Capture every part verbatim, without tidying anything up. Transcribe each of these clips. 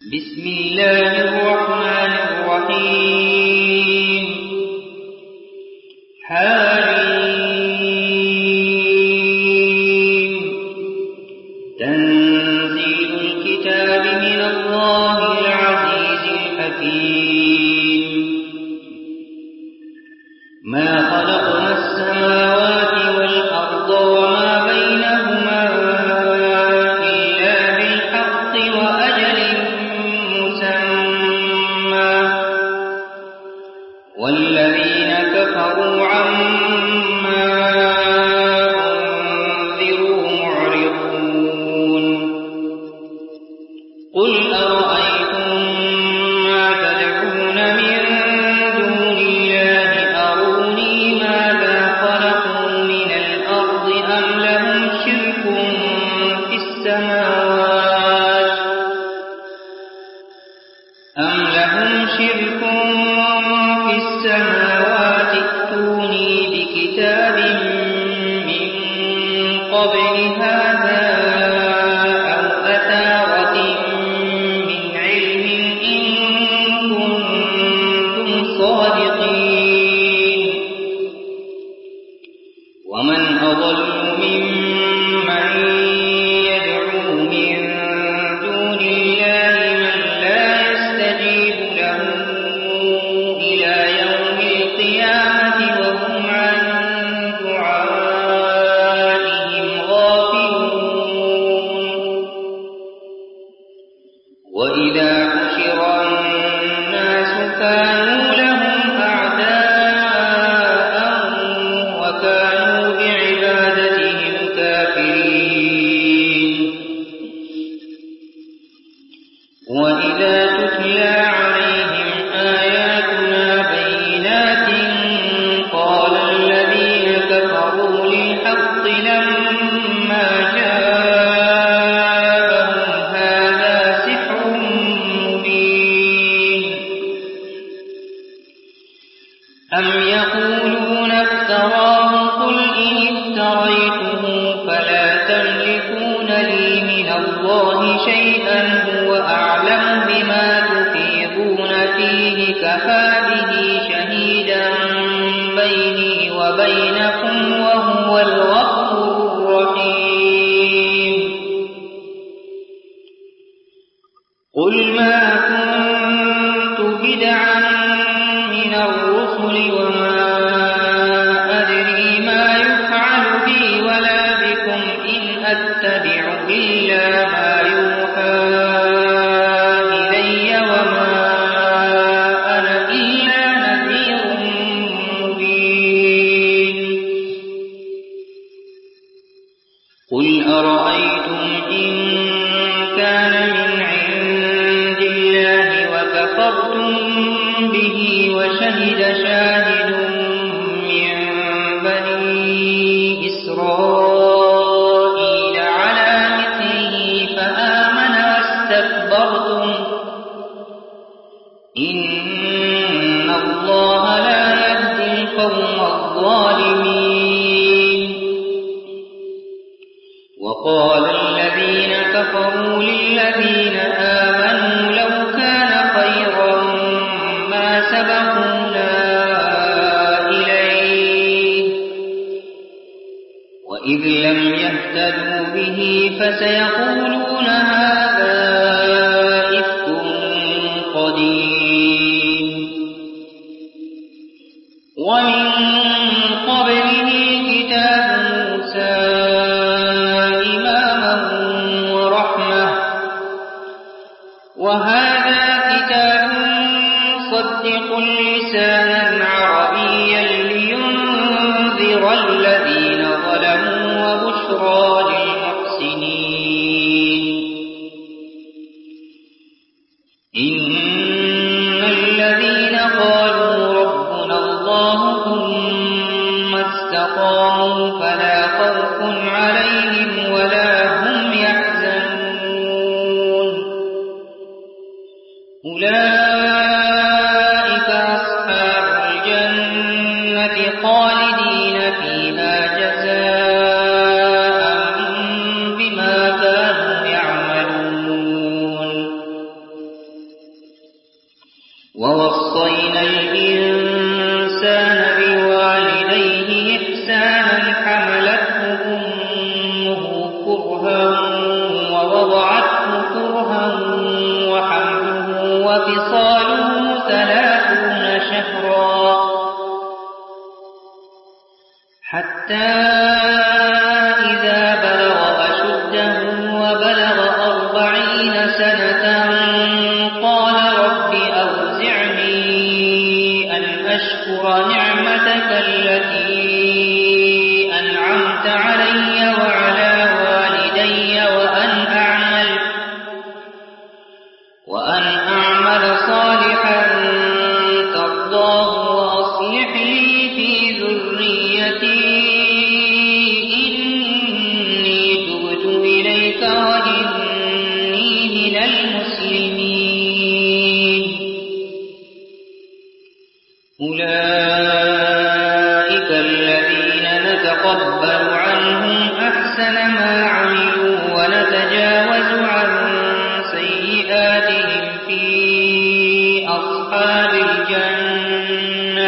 بسم الله الرحمن الرحيم حميم تنزيل الكتاب من الله العزيز الحكيم ما خلقنا السماوات والأرض وما بينهما إلا بالحق وأجل مسمى والذين كفروا عما أنذروا معرضون قل أرأيتم ما تدعون من دون الله أروني ماذا خلقوا من الأرض أم لهم شرك في السماوات أم لهم شرك في السماوات ائتوني بكتاب من قبل هذا أو أثارة من علم إن كنتم صادقين ومن أضل ممن يدعو من دون الله من لا يستجيب له إلى يوم القيامة وهم عن دعائهم غافلون وإذا حشر الناس كانوا لهم أعداء وكانوا بعبادتهم كافرين وإذا تتلى عليهم آياتنا بينات قال الذين كفروا للحق لما جاءهم هذا سحر مبين أم يقولون افتراه قل إن افتريته فلا تملكون لي من الله شيئا هو أعلم بما تفيضون فيه كفى به شهيدا بيني وبينكم وهو الغفور الرحيم قل ما كنت بدعا من الرسل وما أدري ما يفعل بي ولا بكم إن أتبع إلا ما يوحى إلي وما أنا إلا نذير مبين قل أرأيتم إن كان من عند الله وكفرتم به وشهد شاهد من بني إسرائيل على مثله فآمن واستكبرتم إن الله لا يهدي القوم الظالمين وقال الذين كفروا للذين آمنوا لو كان خيرا ما سبقونا إليه وإذ لم يهتدوا به فسيقولون هذا إفك قديم ومن قبله كتاب موسى إماما ورحمة وهذا كتاب مصدق لسانا عربيا لينذر الذين ظلموا وبشرى للمحسنين إن الذين قالوا ربنا الله ثم استقاموا فلا خوف عليهم ولا هم يحزنون أولئك أصحاب الجنة خالدين فيها جزاء بما كانوا يعملون ووصينا الإنسان بوالديه إحسانا حملته أمه كرها ووضعته كرها وحمله وفصاله ثلاثون شهرا حتى إذا بلغ أشده وبلغ أربعين سنة قال رب أوزعني أن أشكر نعمتك التي أنعمت علي وعلى والدي وأن أعمل وأن أعمل صالحا ترضاه وأصلح لي في ذريتي إني تبت إليك وإني من المسلمين أولئك الذين نتقبل عنهم أحسن ما عملوا ونتجاوز عن سيئاتهم في أصحاب الجنة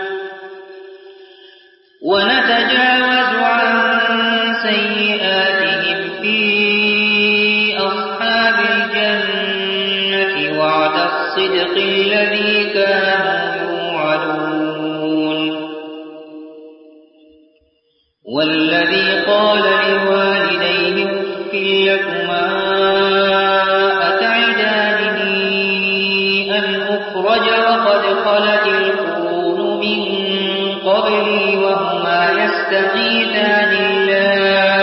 ونتجاوز عن سيئاتهم في أصحاب الجنة وعد الصدق الذي كانوا يوعدون والذي قال لوالديه أف لكما أتعدانني أن أخرج وقد خلت القرون من قبلي وهما يستغيثان الله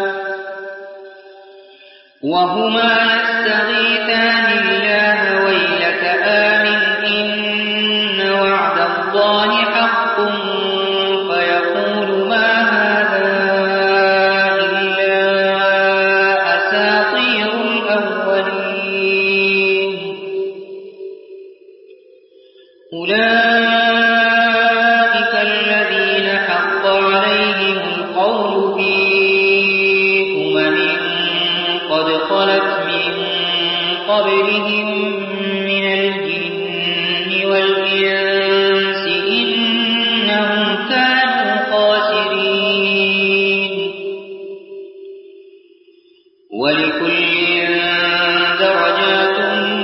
وهما يستغيثان الله ويلك آمن إن وعد الله حق فيقول ما هذا إلا أساطير الأولين أولئك الذين حق عليهم القول في أمم قد خلت من قبلهم من الجن والإنس إنهم كانوا خاسرين ولكل درجات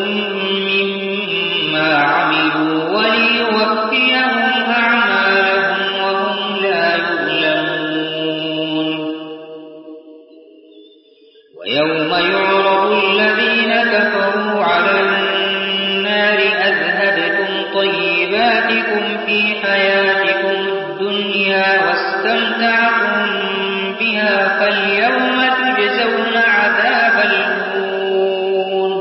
مما عملوا وليوفيهم أعمالهم وهم لا يظلمون ويوم يعرض الذين كفروا على النار أذهبتم طيباتكم في حياتكم الدنيا واستمتعتم بها فاليوم تجزون عذاب الهون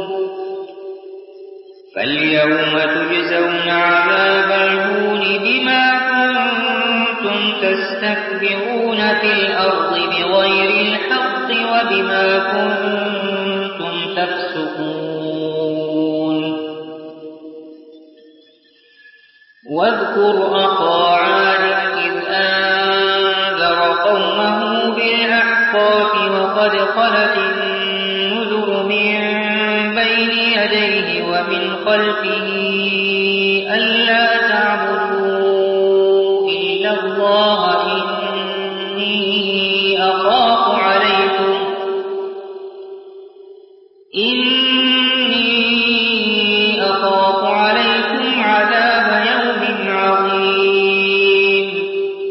فاليوم تجزون عذاب الهون بما كنتم تستكبرون في الأرض بغير الحق وبما كنتم تفسقون واذكر أخا عاد إذ أنذر قومه بالأحقاف وقد خلت النذر من بين يديه ومن خلفه ألا تعبدوا إلا الله إني أخاف عليكم إني أخاف عليكم عذاب يوم عظيم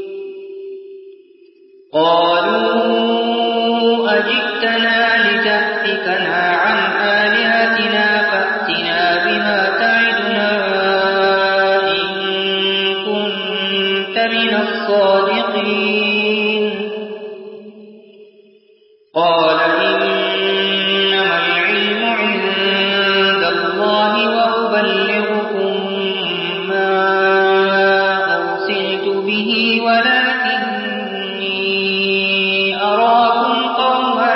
قالوا أجئتنا لتأفكنا عن آلهتنا فأتنا بما تعدنا إن كنت من الصادقين قال إنما العلم عند الله وأبلغكم ما أرسلت به ولكني أراكم قوما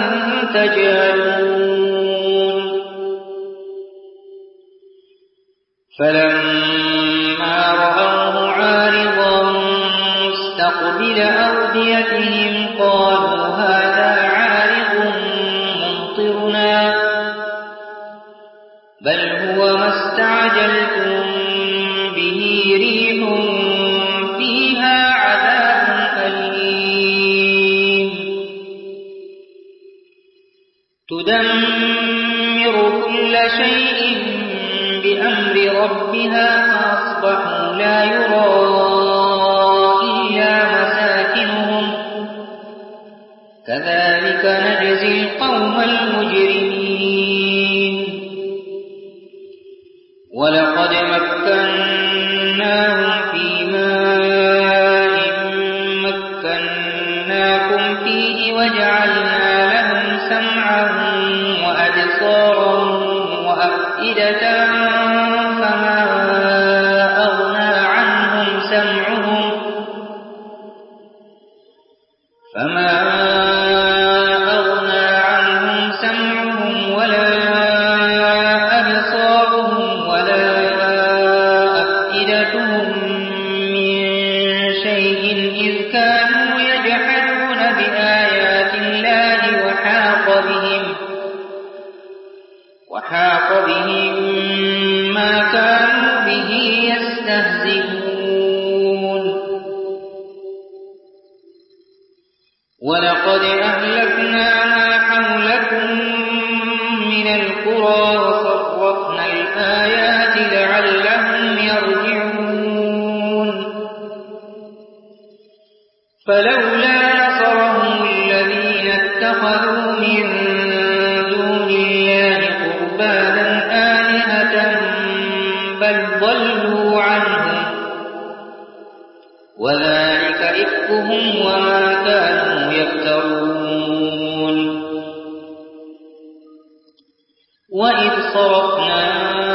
تجهلون فلما رأوه عارضا مستقبل أوديتهم قالوا هذا عارض ممطرنا بل هو ما استعجلتم به ريح فيها عذاب أليم تدمر كل شيء بأمر ربها فأصبحوا لا يرى إلا مساكنهم كذلك نجزي القوم المجرمين ولقد مكناهم في ماء مكناكم فيه وجعلنا لهم سمعا وأبصارا وأفئدة فما أغنى عنهم سمعهم فما أغنى عنهم سمعهم ولا أبصارهم ولا أفئدتهم من شيء إذ كانوا يجحدون بآيات الله وحاق بهم وحاق بهم ما كانوا به يستهزئون ولقد أهلكنا ما حولكم من القرى وصرفنا الآيات لعلهم يرجعون فلولا نصرهم الذين اتخذوا من دون الله قربانا آلهة بل ضلوا عنهم وذلك إفكهم وما كانوا يفترون وإذ صرفنا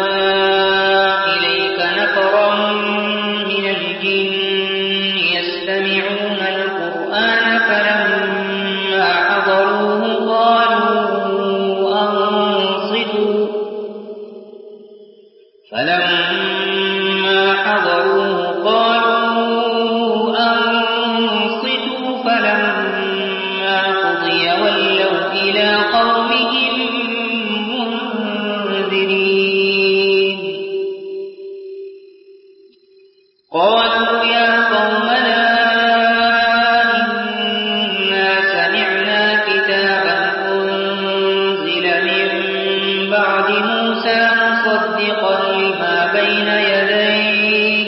إليك نفرا من الجن يستمعون القرآن فلما حضروه قالوا أنصتوا فلما حضروه قالوا أنصتوا فلما قضي ولوا إلى قومهم منذرين قالوا يا قومنا إنا سمعنا كتابا أنزل من بعد موسى مصدقا لما بين يديه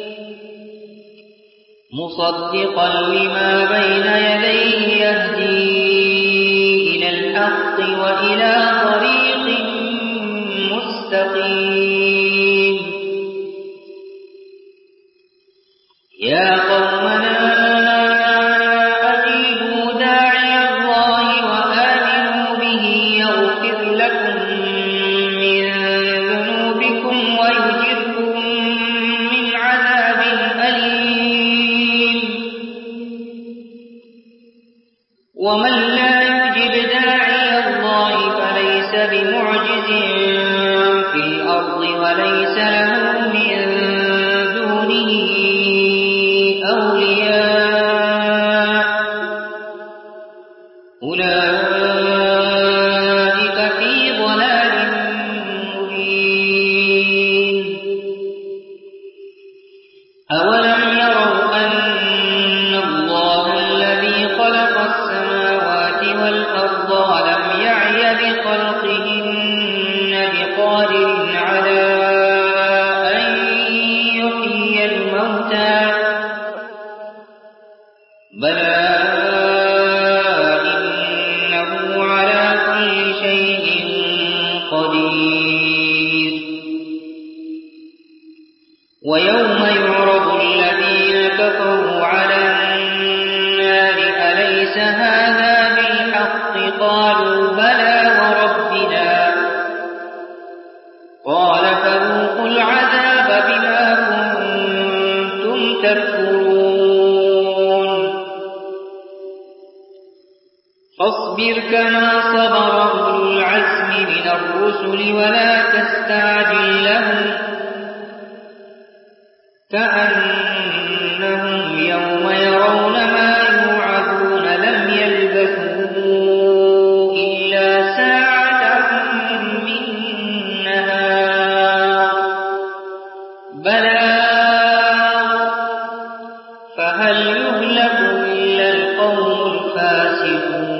مصدقا لما بين يديه يهدي إلى الحق وإلى طريق مستقيم يا قومنا أجيبوا داعي الله وآمنوا به يغفر لكم من ذنوبكم ويجركم من عذاب أليم ومن لا يجب داعي الله فليس بمعجز في الأرض وليس له من دونه أولياء أولئك في ضلال مبين أولم يروا أن الله الذي خلق السماوات والأرض ولم يعي بخلقهن بقادر على أن يحيي الموتى بلى إنه على كل شيء قدير ويوم يعرض الذين كفروا على النار أليس هذا بالحق قالوا بلى وربنا قال فذوقوا العذاب بما كنتم تكفرون فاصبر كما صبر أولو العزم من الرسل ولا تستعجل لهم كأنهم يوم يرون ما يوعدون لم يلبثوا إلا ساعة من نهار البلاغ فهل يهلك إلا القوم الفاسقون